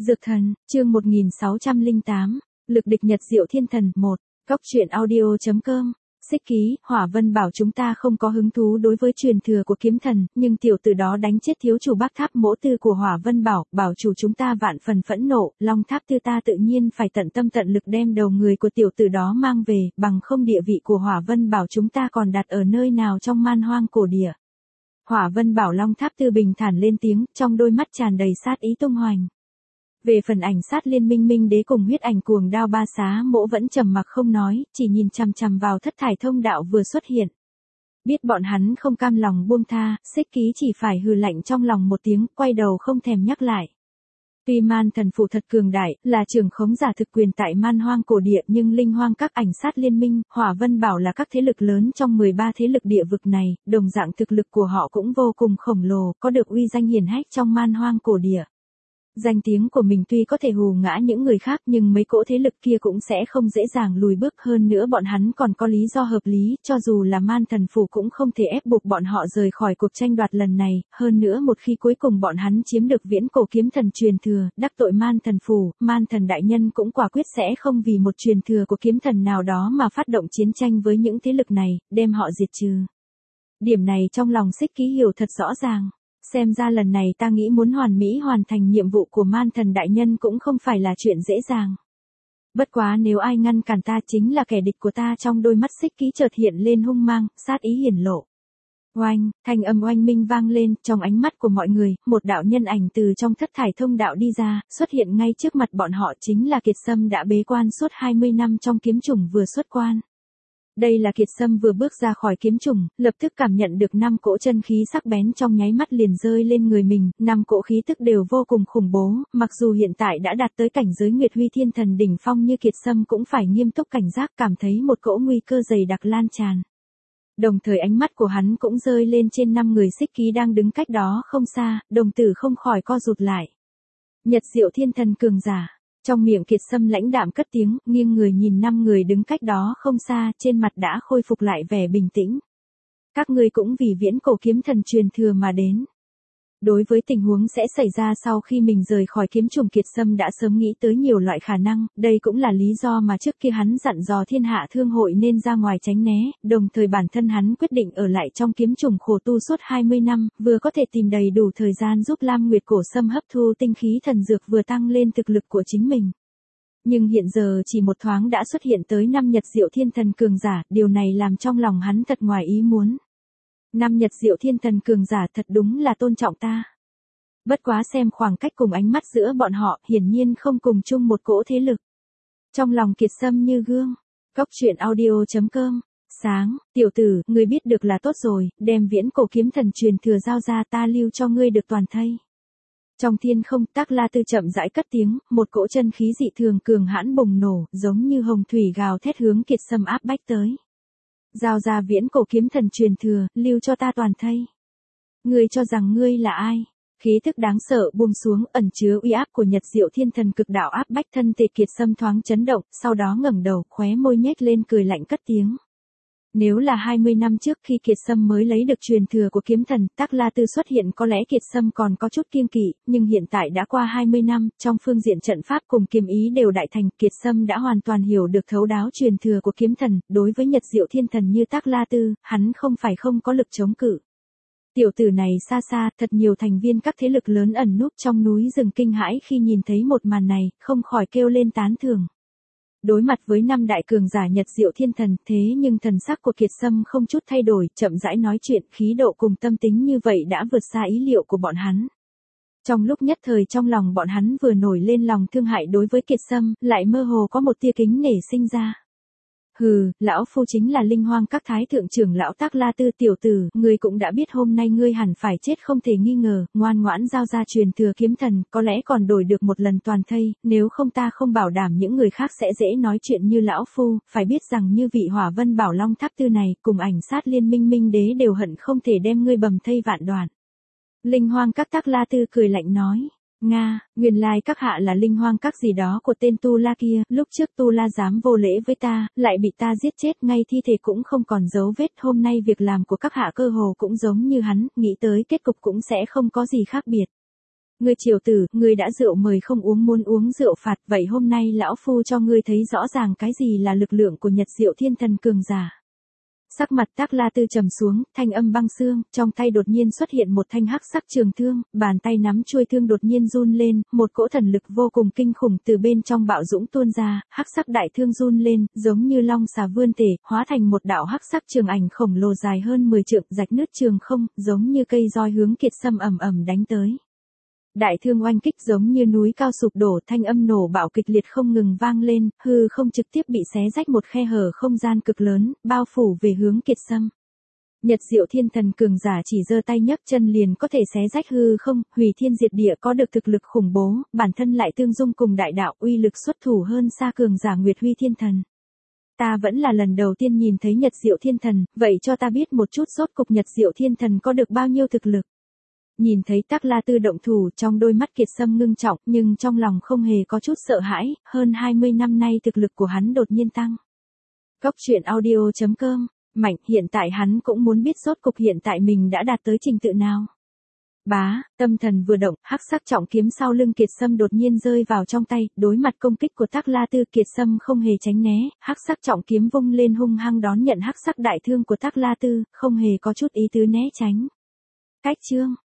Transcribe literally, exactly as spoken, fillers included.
Dược thần, chương một nghìn sáu trăm lẻ tám, lực địch Nhật Diệu Thiên Thần, một, Cóc truyện audio.com, xích ký, Hỏa Vân bảo chúng ta không có hứng thú đối với truyền thừa của kiếm thần, nhưng tiểu tử đó đánh chết thiếu chủ Bắc Tháp Mỗ Tư của Hỏa Vân bảo, bảo chủ chúng ta vạn phần phẫn nộ, Long Tháp Tư ta tự nhiên phải tận tâm tận lực đem đầu người của tiểu tử đó mang về, bằng không địa vị của Hỏa Vân bảo chúng ta còn đặt ở nơi nào trong man hoang cổ địa. Hỏa Vân bảo Long Tháp Tư bình thản lên tiếng, trong đôi mắt tràn đầy sát ý tung hoành. Về phần ảnh sát liên minh minh đế cùng huyết ảnh cuồng đao ba xá Mỗ vẫn trầm mặc không nói, chỉ nhìn chằm chằm vào thất thải thông đạo vừa xuất hiện. Biết bọn hắn không cam lòng buông tha, xích ký chỉ phải hừ lạnh trong lòng một tiếng, quay đầu không thèm nhắc lại. Tuy man thần phủ thật cường đại, là trưởng khống giả thực quyền tại man hoang cổ địa, nhưng linh hoang các ảnh sát liên minh, Hỏa Vân bảo là các thế lực lớn trong mười ba thế lực địa vực này, đồng dạng thực lực của họ cũng vô cùng khổng lồ, có được uy danh hiển hách trong man hoang cổ địa. Danh tiếng của mình tuy có thể hù ngã những người khác nhưng mấy cỗ thế lực kia cũng sẽ không dễ dàng lùi bước, hơn nữa bọn hắn còn có lý do hợp lý, cho dù là man thần phủ cũng không thể ép buộc bọn họ rời khỏi cuộc tranh đoạt lần này, hơn nữa một khi cuối cùng bọn hắn chiếm được viễn cổ kiếm thần truyền thừa, đắc tội man thần phủ, man thần đại nhân cũng quả quyết sẽ không vì một truyền thừa của kiếm thần nào đó mà phát động chiến tranh với những thế lực này, đem họ diệt trừ. Điểm này trong lòng xích ký hiểu thật rõ ràng. Xem ra lần này ta nghĩ muốn hoàn mỹ hoàn thành nhiệm vụ của man thần đại nhân cũng không phải là chuyện dễ dàng. Bất quá nếu ai ngăn cản ta chính là kẻ địch của ta, trong đôi mắt xích ký chợt hiện lên hung mang, sát ý hiển lộ. Oanh, thanh âm oanh minh vang lên, trong ánh mắt của mọi người, một đạo nhân ảnh từ trong thất thải thông đạo đi ra, xuất hiện ngay trước mặt bọn họ, chính là Kiệt Sâm đã bế quan suốt hai mươi năm trong kiếm chủng vừa xuất quan. Đây là Kiệt Sâm vừa bước ra khỏi kiếm chủng, lập tức cảm nhận được năm cỗ chân khí sắc bén trong nháy mắt liền rơi lên người mình, năm cỗ khí tức đều vô cùng khủng bố, mặc dù hiện tại đã đạt tới cảnh giới Nguyệt Huy Thiên Thần đỉnh phong như Kiệt Sâm cũng phải nghiêm túc cảnh giác, cảm thấy một cỗ nguy cơ dày đặc lan tràn. Đồng thời ánh mắt của hắn cũng rơi lên trên năm người xích ký đang đứng cách đó không xa, đồng tử không khỏi co rụt lại. Nhật Diệu Thiên Thần cường giả. Trong miệng Kiệt Sâm lãnh đạm cất tiếng, nghiêng người nhìn năm người đứng cách đó không xa, trên mặt đã khôi phục lại vẻ bình tĩnh. Các ngươi cũng vì viễn cổ kiếm thần truyền thừa mà đến. Đối với tình huống sẽ xảy ra sau khi mình rời khỏi kiếm chủng, Kiệt Sâm đã sớm nghĩ tới nhiều loại khả năng, đây cũng là lý do mà trước kia hắn dặn dò thiên hạ thương hội nên ra ngoài tránh né, đồng thời bản thân hắn quyết định ở lại trong kiếm chủng khổ tu suốt hai mươi năm, vừa có thể tìm đầy đủ thời gian giúp Lam Nguyệt Cổ Sâm hấp thu tinh khí thần dược, vừa tăng lên thực lực của chính mình. Nhưng hiện giờ chỉ một thoáng đã xuất hiện tới năm Nhật Diệu Thiên Thần cường giả, điều này làm trong lòng hắn thật ngoài ý muốn. Năm Nhật Diệu Thiên Thần cường giả thật đúng là tôn trọng ta. Bất quá xem khoảng cách cùng ánh mắt giữa bọn họ, hiển nhiên không cùng chung một cỗ thế lực. Trong lòng Kiệt Sâm như gương. Cóc truyện audio.com. Sáng, tiểu tử, ngươi biết được là tốt rồi, đem viễn cổ kiếm thần truyền thừa giao ra, ta lưu cho ngươi được toàn thây. Trong thiên không, Tắc La Tư chậm rãi cất tiếng, một cỗ chân khí dị thường cường hãn bùng nổ, giống như hồng thủy gào thét hướng Kiệt Sâm áp bách tới. Giao ra viễn cổ kiếm thần truyền thừa, lưu cho ta toàn thây. Ngươi cho rằng ngươi là ai? Khí thức đáng sợ buông xuống, ẩn chứa uy áp của Nhật Diệu Thiên Thần cực đạo áp bách thân thể Kiệt Sâm thoáng chấn động, sau đó ngẩng đầu, khóe môi nhếch lên cười lạnh cất tiếng. Nếu là hai mươi năm trước khi Kiệt Sâm mới lấy được truyền thừa của kiếm thần, Tắc La Tư xuất hiện có lẽ Kiệt Sâm còn có chút kiêng kỵ, nhưng hiện tại đã qua hai mươi năm, trong phương diện trận pháp cùng kiếm ý đều đại thành, Kiệt Sâm đã hoàn toàn hiểu được thấu đáo truyền thừa của kiếm thần, đối với Nhật Diệu Thiên Thần như Tắc La Tư, hắn không phải không có lực chống cự. Tiểu tử này xa xa, thật nhiều thành viên các thế lực lớn ẩn núp trong núi rừng kinh hãi khi nhìn thấy một màn này, không khỏi kêu lên tán thưởng. Đối mặt với năm đại cường giả Nhật Diệu Thiên Thần, thế nhưng thần sắc của Kiệt Sâm không chút thay đổi, chậm rãi nói chuyện, khí độ cùng tâm tính như vậy đã vượt xa ý liệu của bọn hắn. Trong lúc nhất thời trong lòng bọn hắn vừa nổi lên lòng thương hại đối với Kiệt Sâm, lại mơ hồ có một tia kính nể sinh ra. Hừ, lão phu chính là linh hoang các thái thượng trưởng lão Tắc La Tư, tiểu tử, ngươi cũng đã biết hôm nay ngươi hẳn phải chết không thể nghi ngờ, ngoan ngoãn giao ra truyền thừa kiếm thần, có lẽ còn đổi được một lần toàn thây, nếu không ta không bảo đảm những người khác sẽ dễ nói chuyện như lão phu, phải biết rằng như vị Hỏa Vân bảo Long Tháp Tư này, cùng ảnh sát liên minh minh đế đều hận không thể đem ngươi bầm thây vạn đoạn. Linh hoang các Tắc La Tư cười lạnh nói. Nga, nguyên lai các hạ là linh hoang các gì đó của tên Tu La kia, lúc trước Tu La dám vô lễ với ta, lại bị ta giết chết, ngay thi thể cũng không còn dấu vết, hôm nay việc làm của các hạ cơ hồ cũng giống như hắn, nghĩ tới kết cục cũng sẽ không có gì khác biệt. Ngươi triều tử, ngươi đã rượu mời không uống muốn uống rượu phạt, vậy hôm nay lão phu cho ngươi thấy rõ ràng cái gì là lực lượng của Nhật Diệu Thiên Thần cường giả. Sắc mặt Tắc La Tư trầm xuống, thanh âm băng xương, trong tay đột nhiên xuất hiện một thanh hắc sắc trường thương, bàn tay nắm chuôi thương đột nhiên run lên, một cỗ thần lực vô cùng kinh khủng từ bên trong bạo dũng tuôn ra, hắc sắc đại thương run lên, giống như long xà vươn thể, hóa thành một đạo hắc sắc trường ảnh khổng lồ dài hơn mười trượng, rạch nứt trường không, giống như cây roi hướng Kiệt Sâm ầm ầm đánh tới. Đại thương oanh kích giống như núi cao sụp đổ, thanh âm nổ bạo kịch liệt không ngừng vang lên, hư không trực tiếp bị xé rách một khe hở không gian cực lớn, bao phủ về hướng Kiệt Sâm. Nhật Diệu Thiên Thần cường giả chỉ giơ tay nhấc chân liền có thể xé rách hư không, hủy thiên diệt địa, có được thực lực khủng bố, bản thân lại tương dung cùng đại đạo, uy lực xuất thủ hơn xa cường giả Nguyệt Huy Thiên Thần. Ta vẫn là lần đầu tiên nhìn thấy Nhật Diệu Thiên Thần, vậy cho ta biết một chút rốt cục Nhật Diệu Thiên Thần có được bao nhiêu thực lực. Nhìn thấy Tắc La Tư động thủ, trong đôi mắt Kiệt Sâm ngưng trọng, nhưng trong lòng không hề có chút sợ hãi, hơn hai mươi năm nay thực lực của hắn đột nhiên tăng. Cốc truyện audio chấm com, Mạnh, hiện tại hắn cũng muốn biết rốt cục hiện tại mình đã đạt tới trình tự nào. Bá, tâm thần vừa động, hắc sắc trọng kiếm sau lưng Kiệt Sâm đột nhiên rơi vào trong tay, đối mặt công kích của Tắc La Tư, Kiệt Sâm không hề tránh né, hắc sắc trọng kiếm vung lên hung hăng đón nhận hắc sắc đại thương của Tắc La Tư, không hề có chút ý tứ né tránh. Cách chương